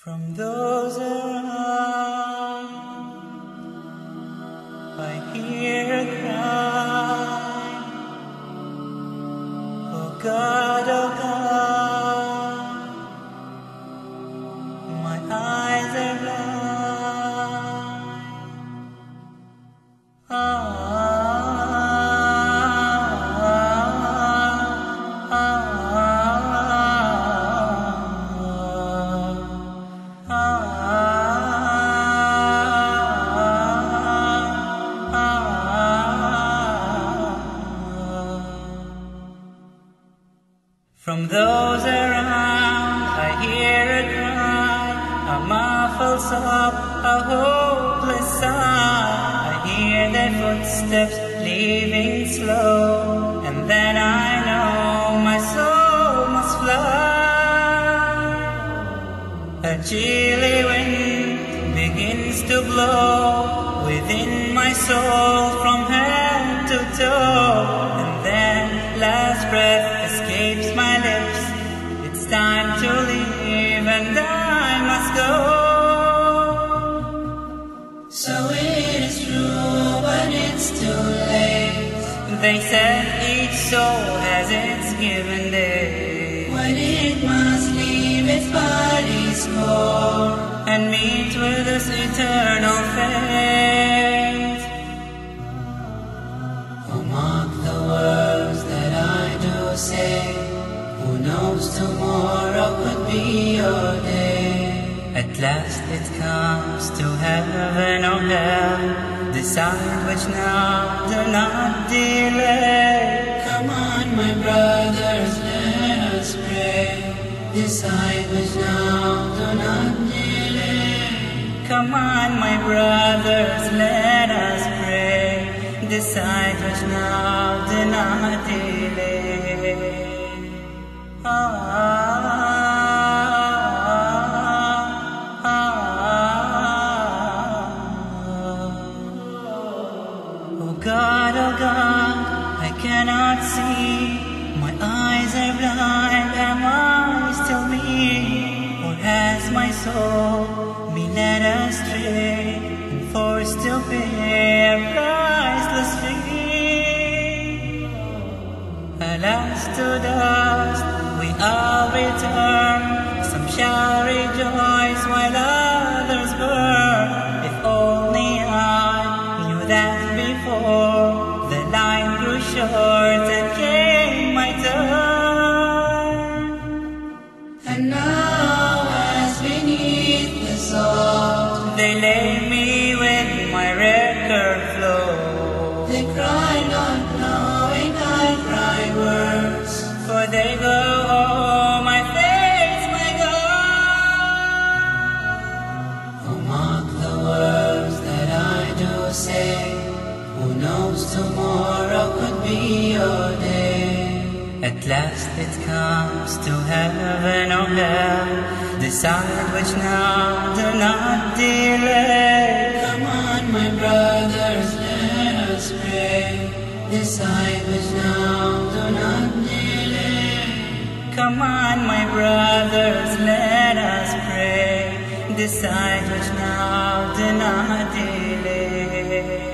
From those around, I hear a cry, oh God, my eyes are blind. From those around, I hear a cry, a muffled sob, a hopeless sigh. I hear their footsteps leaving slow, and then I know my soul must fly. A chilly wind begins to blow within my soul from head to toe, and then last breath escapes my lips. It's time to leave and I must go. So it is true, but it's too late. They said each soul has its given day, when it must leave its body's core and meet with its eternal fate. Oh, mark the words that I do say. Who knows, tomorrow could be your day. At last it comes to heaven or hell. Decide which now, do not delay. Come on, my brothers, let us pray. Decide which now, do not delay. Come on, my brothers, let us pray. Decide which now, do not delay. Oh God, I cannot see. My eyes are blind. Am I still me? Or has my soul been led astray and forced to pay a priceless fee? Alas, to dust we all return. Some shall rejoice while others burn. If only I knew that before the line grew short and came my turn. And now, as beneath the salt, They lay me with my record flow. they cry not knowing I cry words. For they go home, I face my God. Oh, mark the words that I do say. Who knows, tomorrow could be your day. At last it comes to heaven or hell. Decide which now, do not delay. Come on, my brothers, let us pray. Decide which now, do not delay. Come on, my brothers, let us pray. Decide which now, do not delay.